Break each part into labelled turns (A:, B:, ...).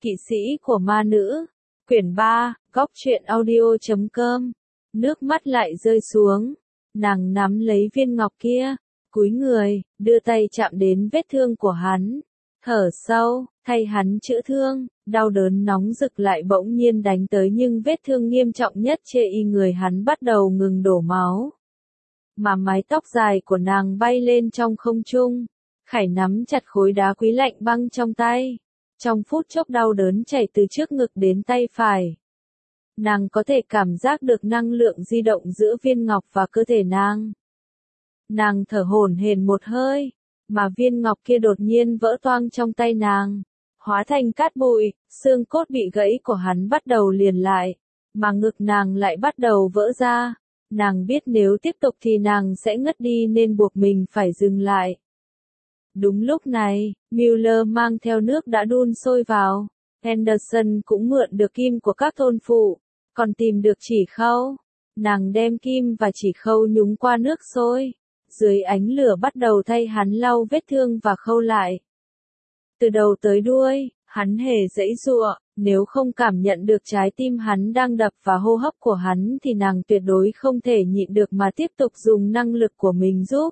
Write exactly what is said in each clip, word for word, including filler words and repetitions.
A: Kỵ sĩ của ma nữ. Quyển ba, góc truyện audio chấm com. Nước mắt lại rơi xuống. Nàng nắm lấy viên ngọc kia, cúi người, đưa tay chạm đến vết thương của hắn. Thở sâu, thay hắn chữa thương, đau đớn nóng rực lại bỗng nhiên đánh tới nhưng vết thương nghiêm trọng nhất chê y người hắn bắt đầu ngừng đổ máu. Mà mái tóc dài của nàng bay lên trong không trung. Khải nắm chặt khối đá quý lạnh băng trong tay. Trong phút chốc đau đớn chảy từ trước ngực đến tay phải. Nàng có thể cảm giác được năng lượng di động giữa viên ngọc và cơ thể nàng. Nàng thở hổn hển một hơi, mà viên ngọc kia đột nhiên vỡ toang trong tay nàng, hóa thành cát bụi, xương cốt bị gãy của hắn bắt đầu liền lại, mà ngực nàng lại bắt đầu vỡ ra. Nàng biết nếu tiếp tục thì nàng sẽ ngất đi nên buộc mình phải dừng lại. Đúng lúc này, Müller mang theo nước đã đun sôi vào. Henderson cũng mượn được kim của các thôn phụ, còn tìm được chỉ khâu. Nàng đem kim và chỉ khâu nhúng qua nước sôi. Dưới ánh lửa bắt đầu thay hắn lau vết thương và khâu lại. Từ đầu tới đuôi, hắn hề giãy giụa, nếu không cảm nhận được trái tim hắn đang đập và hô hấp của hắn thì nàng tuyệt đối không thể nhịn được mà tiếp tục dùng năng lực của mình giúp.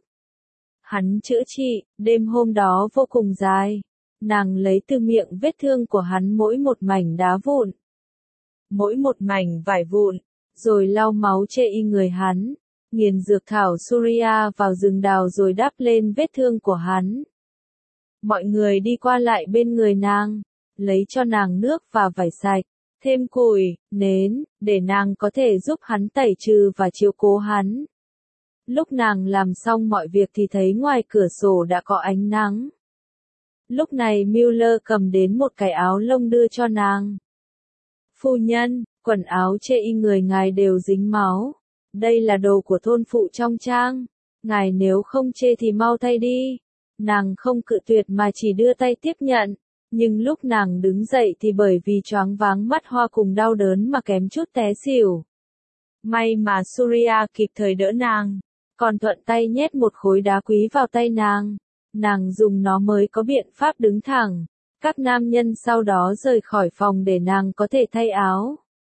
A: Hắn chữa trị, đêm hôm đó vô cùng dài. Nàng lấy từ miệng vết thương của hắn mỗi một mảnh đá vụn, mỗi một mảnh vải vụn, rồi lau máu chê y người hắn, nghiền dược thảo Surya vào rừng đào rồi đắp lên vết thương của hắn. Mọi người đi qua lại bên người nàng, lấy cho nàng nước và vải sạch, thêm củi, nến, để nàng có thể giúp hắn tẩy trừ và chiếu cố hắn. Lúc nàng làm xong mọi việc thì thấy ngoài cửa sổ đã có ánh nắng. Lúc này Müller cầm đến một cái áo lông đưa cho nàng. Phu nhân, quần áo chê y người ngài đều dính máu. Đây là đồ của thôn phụ trong trang. Ngài nếu không chê thì mau thay đi. Nàng không cự tuyệt mà chỉ đưa tay tiếp nhận. Nhưng lúc nàng đứng dậy thì bởi vì choáng váng mắt hoa cùng đau đớn mà kém chút té xỉu. May mà Surya kịp thời đỡ nàng, còn thuận tay nhét một khối đá quý vào tay nàng. Nàng dùng nó mới có biện pháp đứng thẳng. Các nam nhân sau đó rời khỏi phòng để nàng có thể thay áo.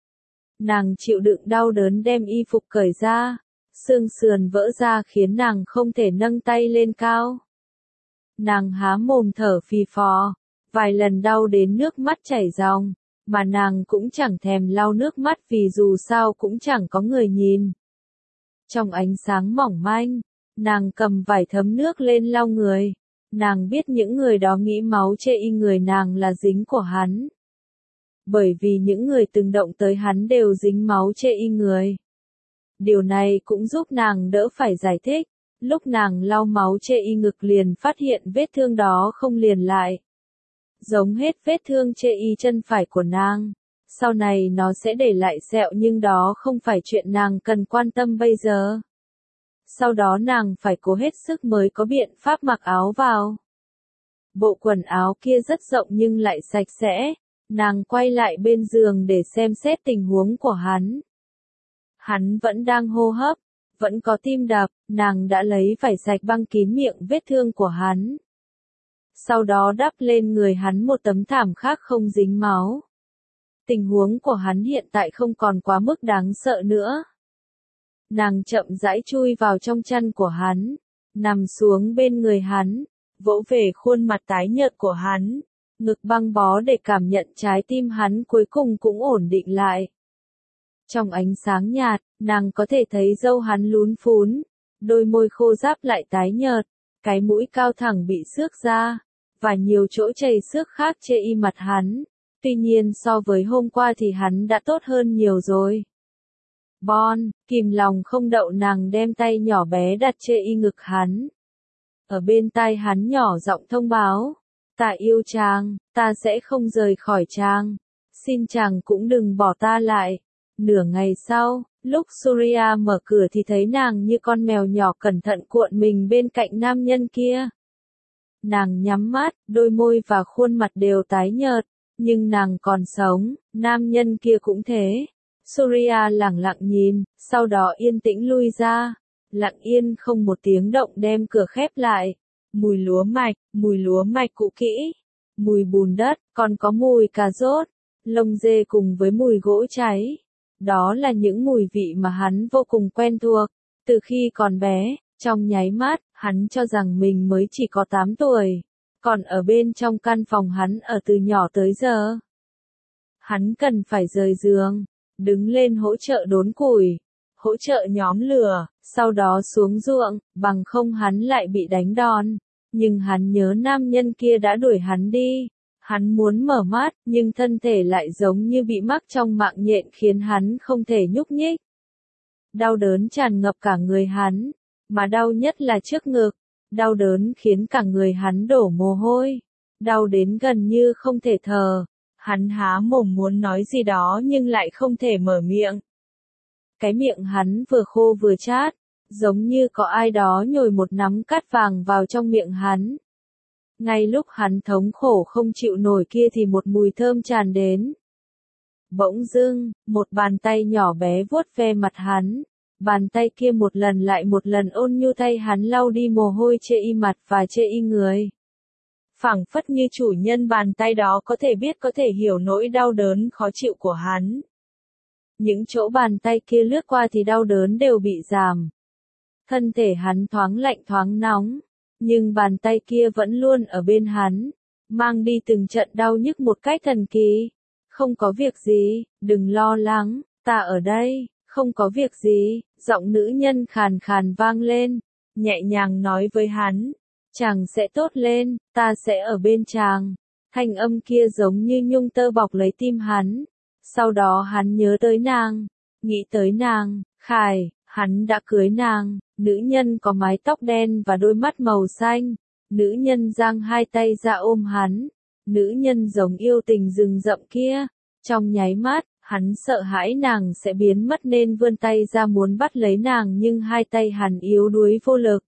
A: Nàng chịu đựng đau đớn đem y phục cởi ra. Xương sườn vỡ ra khiến nàng không thể nâng tay lên cao. Nàng há mồm thở phì phò. Vài lần đau đến nước mắt chảy ròng. Mà nàng cũng chẳng thèm lau nước mắt vì dù sao cũng chẳng có người nhìn. Trong ánh sáng mỏng manh, nàng cầm vải thấm nước lên lau người. Nàng biết những người đó nghĩ máu chê y người nàng là dính của hắn. Bởi vì những người từng động tới hắn đều dính máu chê y người. Điều này cũng giúp nàng đỡ phải giải thích. Lúc nàng lau máu chê y ngực liền phát hiện vết thương đó không liền lại. Giống hết vết thương chê y chân phải của nàng. Sau này nó sẽ để lại sẹo nhưng đó không phải chuyện nàng cần quan tâm bây giờ. Sau đó nàng phải cố hết sức mới có biện pháp mặc áo vào. Bộ quần áo kia rất rộng nhưng lại sạch sẽ. Nàng quay lại bên giường để xem xét tình huống của hắn. Hắn vẫn đang hô hấp, vẫn có tim đập, nàng đã lấy vải sạch băng kín miệng vết thương của hắn. Sau đó đắp lên người hắn một tấm thảm khác không dính máu. Tình huống của hắn hiện tại không còn quá mức đáng sợ nữa. Nàng chậm rãi chui vào trong chăn của hắn, nằm xuống bên người hắn, vỗ về khuôn mặt tái nhợt của hắn, ngực băng bó để cảm nhận trái tim hắn cuối cùng cũng ổn định lại. Trong ánh sáng nhạt, nàng có thể thấy râu hắn lún phún, đôi môi khô ráp lại tái nhợt, cái mũi cao thẳng bị xước ra, và nhiều chỗ chảy xước khác chê y mặt hắn. Tuy nhiên so với hôm qua thì hắn đã tốt hơn nhiều rồi. Bon, kìm lòng không đậu nàng đem tay nhỏ bé đặt chê y ngực hắn. Ở bên tai hắn nhỏ giọng thông báo. Ta yêu chàng, ta sẽ không rời khỏi chàng. Xin chàng cũng đừng bỏ ta lại. Nửa ngày sau, lúc Surya mở cửa thì thấy nàng như con mèo nhỏ cẩn thận cuộn mình bên cạnh nam nhân kia. Nàng nhắm mắt, đôi môi và khuôn mặt đều tái nhợt. Nhưng nàng còn sống, nam nhân kia cũng thế. Surya lẳng lặng nhìn, sau đó yên tĩnh lui ra. Lặng yên không một tiếng động đem cửa khép lại. Mùi lúa mạch, mùi lúa mạch cũ kỹ. mùi bùn đất, còn có mùi cà rốt, lông dê cùng với mùi gỗ cháy. Đó là những mùi vị mà hắn vô cùng quen thuộc. Từ khi còn bé, trong nháy mắt, hắn cho rằng mình mới chỉ có tám tuổi. Còn ở bên trong căn phòng hắn ở từ nhỏ tới giờ. Hắn cần phải rời giường, đứng lên hỗ trợ đốn củi, hỗ trợ nhóm lửa, sau đó xuống ruộng, bằng không hắn lại bị đánh đòn. Nhưng hắn nhớ nam nhân kia đã đuổi hắn đi. Hắn muốn mở mắt, nhưng thân thể lại giống như bị mắc trong mạng nhện khiến hắn không thể nhúc nhích. Đau đớn tràn ngập cả người hắn, mà đau nhất là trước ngực. Đau đớn khiến cả người hắn đổ mồ hôi, đau đến gần như không thể thở. Hắn há mồm muốn nói gì đó nhưng lại không thể mở miệng. Cái miệng hắn vừa khô vừa chát, giống như có ai đó nhồi một nắm cát vàng vào trong miệng hắn. Ngay lúc hắn thống khổ không chịu nổi kia thì một mùi thơm tràn đến. Bỗng dưng, một bàn tay nhỏ bé vuốt ve mặt hắn. Bàn tay kia một lần lại một lần ôn nhu tay hắn lau đi mồ hôi chê y mặt và chê y người. Phảng phất như chủ nhân bàn tay đó có thể biết có thể hiểu nỗi đau đớn khó chịu của hắn. Những chỗ bàn tay kia lướt qua thì đau đớn đều bị giảm. Thân thể hắn thoáng lạnh thoáng nóng, nhưng bàn tay kia vẫn luôn ở bên hắn, mang đi từng trận đau nhức một cách thần kỳ. Không có việc gì, đừng lo lắng, ta ở đây, không có việc gì, giọng nữ nhân khàn khàn vang lên, nhẹ nhàng nói với hắn, chàng sẽ tốt lên, ta sẽ ở bên chàng. Thanh âm kia giống như nhung tơ bọc lấy tim hắn. Sau đó hắn nhớ tới nàng, nghĩ tới nàng, Khải, hắn đã cưới nàng, nữ nhân có mái tóc đen và đôi mắt màu xanh, nữ nhân giang hai tay ra ôm hắn, nữ nhân giống yêu tình rừng rậm kia. Trong nháy mắt, hắn sợ hãi nàng sẽ biến mất nên vươn tay ra muốn bắt lấy nàng nhưng hai tay hắn yếu đuối vô lực.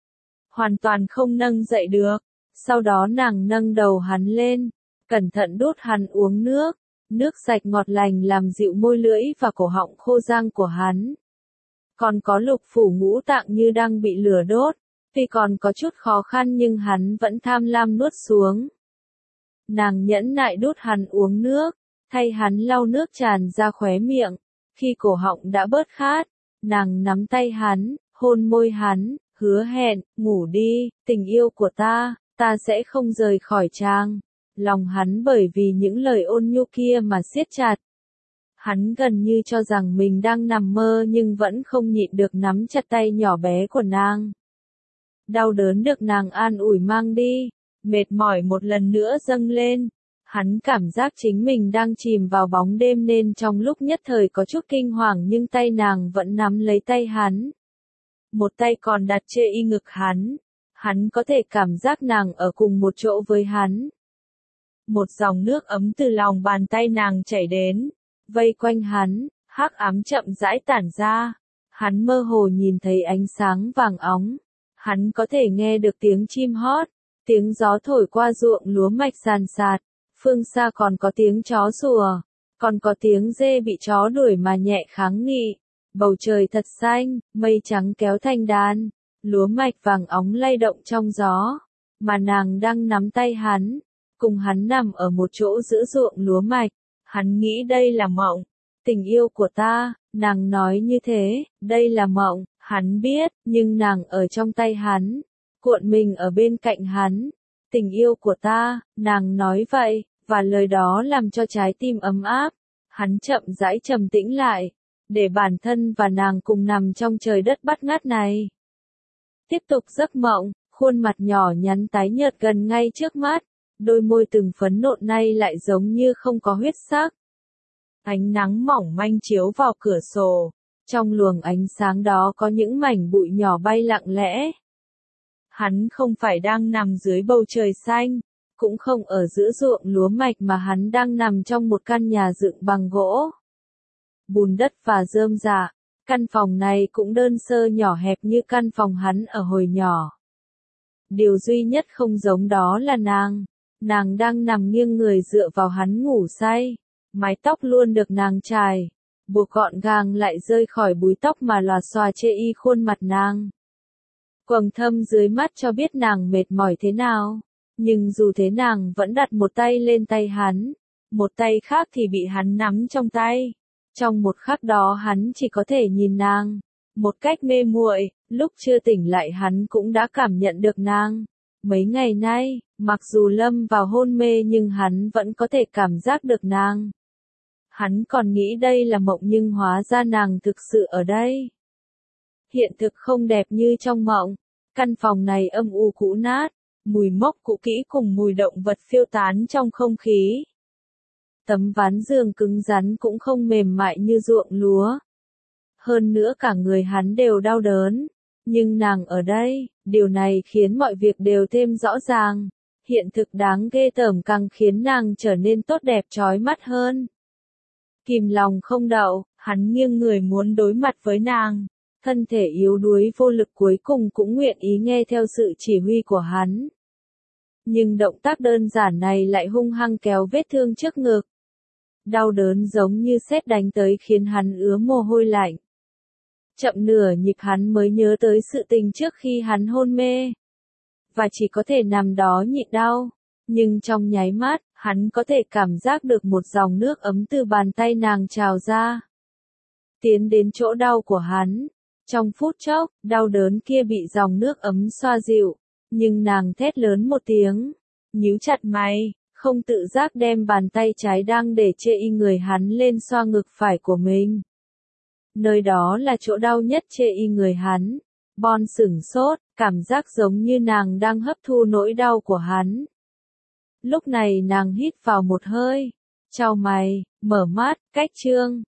A: Hoàn toàn không nâng dậy được. Sau đó nàng nâng đầu hắn lên, cẩn thận đút hắn uống nước. Nước sạch ngọt lành làm dịu môi lưỡi và cổ họng khô rang của hắn. Còn có lục phủ ngũ tạng như đang bị lửa đốt. Tuy còn có chút khó khăn nhưng hắn vẫn tham lam nuốt xuống. Nàng nhẫn nại đút hắn uống nước, thay hắn lau nước tràn ra khóe miệng. Khi cổ họng đã bớt khát, nàng nắm tay hắn, hôn môi hắn, hứa hẹn, ngủ đi, tình yêu của ta, ta sẽ không rời khỏi chàng. Lòng hắn bởi vì những lời ôn nhu kia mà siết chặt. Hắn gần như cho rằng mình đang nằm mơ nhưng vẫn không nhịn được nắm chặt tay nhỏ bé của nàng. Đau đớn được nàng an ủi mang đi, mệt mỏi một lần nữa dâng lên. Hắn cảm giác chính mình đang chìm vào bóng đêm nên trong lúc nhất thời có chút kinh hoàng nhưng tay nàng vẫn nắm lấy tay hắn. Một tay còn đặt trên y ngực hắn. Hắn có thể cảm giác nàng ở cùng một chỗ với hắn. Một dòng nước ấm từ lòng bàn tay nàng chảy đến, vây quanh hắn, hắc ám chậm rãi tản ra. Hắn mơ hồ nhìn thấy ánh sáng vàng óng. Hắn có thể nghe được tiếng chim hót, tiếng gió thổi qua ruộng lúa mạch sàn sạt. Phương xa còn có tiếng chó sủa, còn có tiếng dê bị chó đuổi mà nhẹ kháng nghị. Bầu trời thật xanh, mây trắng kéo thành đàn, lúa mạch vàng óng lay động trong gió, mà nàng đang nắm tay hắn, cùng hắn nằm ở một chỗ giữa ruộng lúa mạch. Hắn nghĩ đây là mộng, tình yêu của ta, nàng nói như thế, đây là mộng, hắn biết, nhưng nàng ở trong tay hắn, cuộn mình ở bên cạnh hắn. Tình yêu của ta, nàng nói vậy, và lời đó làm cho trái tim ấm áp. Hắn chậm rãi trầm tĩnh lại, để bản thân và nàng cùng nằm trong trời đất bát ngát này. Tiếp tục giấc mộng, khuôn mặt nhỏ nhắn tái nhợt gần ngay trước mắt, đôi môi từng phấn nộn nay lại giống như không có huyết sắc. Ánh nắng mỏng manh chiếu vào cửa sổ, trong luồng ánh sáng đó có những mảnh bụi nhỏ bay lặng lẽ. Hắn không phải đang nằm dưới bầu trời xanh, cũng không ở giữa ruộng lúa mạch mà hắn đang nằm trong một căn nhà dựng bằng gỗ. Bùn đất và rơm rạ, căn phòng này cũng đơn sơ nhỏ hẹp như căn phòng hắn ở hồi nhỏ. Điều duy nhất không giống đó là nàng, nàng đang nằm nghiêng người dựa vào hắn ngủ say, mái tóc luôn được nàng chải, buộc gọn gàng lại rơi khỏi búi tóc mà lòa xòa chê y khuôn mặt nàng. Quầng thâm dưới mắt cho biết nàng mệt mỏi thế nào, Nhưng dù thế nàng vẫn đặt một tay lên tay hắn, một tay khác thì bị hắn nắm trong tay. Trong một khắc đó hắn chỉ có thể nhìn nàng, một cách mê muội, lúc chưa tỉnh lại hắn cũng đã cảm nhận được nàng. Mấy ngày nay, mặc dù lâm vào hôn mê nhưng hắn vẫn có thể cảm giác được nàng. Hắn còn nghĩ đây là mộng nhưng hóa ra nàng thực sự ở đây. Hiện thực không đẹp như trong mộng, căn phòng này âm u cũ nát, mùi mốc cũ kỹ cùng mùi động vật phiêu tán trong không khí. Tấm ván giường cứng rắn cũng không mềm mại như ruộng lúa. Hơn nữa cả người hắn đều đau đớn. Nhưng nàng ở đây, điều này khiến mọi việc đều thêm rõ ràng. Hiện thực đáng ghê tởm càng khiến nàng trở nên tốt đẹp chói mắt hơn. Kìm lòng không đậu, hắn nghiêng người muốn đối mặt với nàng. Thân thể yếu đuối vô lực cuối cùng cũng nguyện ý nghe theo sự chỉ huy của hắn. Nhưng động tác đơn giản này lại hung hăng kéo vết thương trước ngực. Đau đớn giống như sét đánh tới khiến hắn ứa mồ hôi lạnh. Chậm nửa nhịp hắn mới nhớ tới sự tình trước khi hắn hôn mê. Và chỉ có thể nằm đó nhịn đau. Nhưng trong nháy mắt, hắn có thể cảm giác được một dòng nước ấm từ bàn tay nàng trào ra. Tiến đến chỗ đau của hắn. Trong phút chốc, đau đớn kia bị dòng nước ấm xoa dịu. Nhưng nàng thét lớn một tiếng. Nhíu chặt mày, không tự giác đem bàn tay trái đang để chê y người hắn lên xoa ngực phải của mình. Nơi đó là chỗ đau nhất chê y người hắn. Bon sửng sốt, cảm giác giống như nàng đang hấp thu nỗi đau của hắn. Lúc này nàng hít vào một hơi, chau mày, mở mắt, cách chương.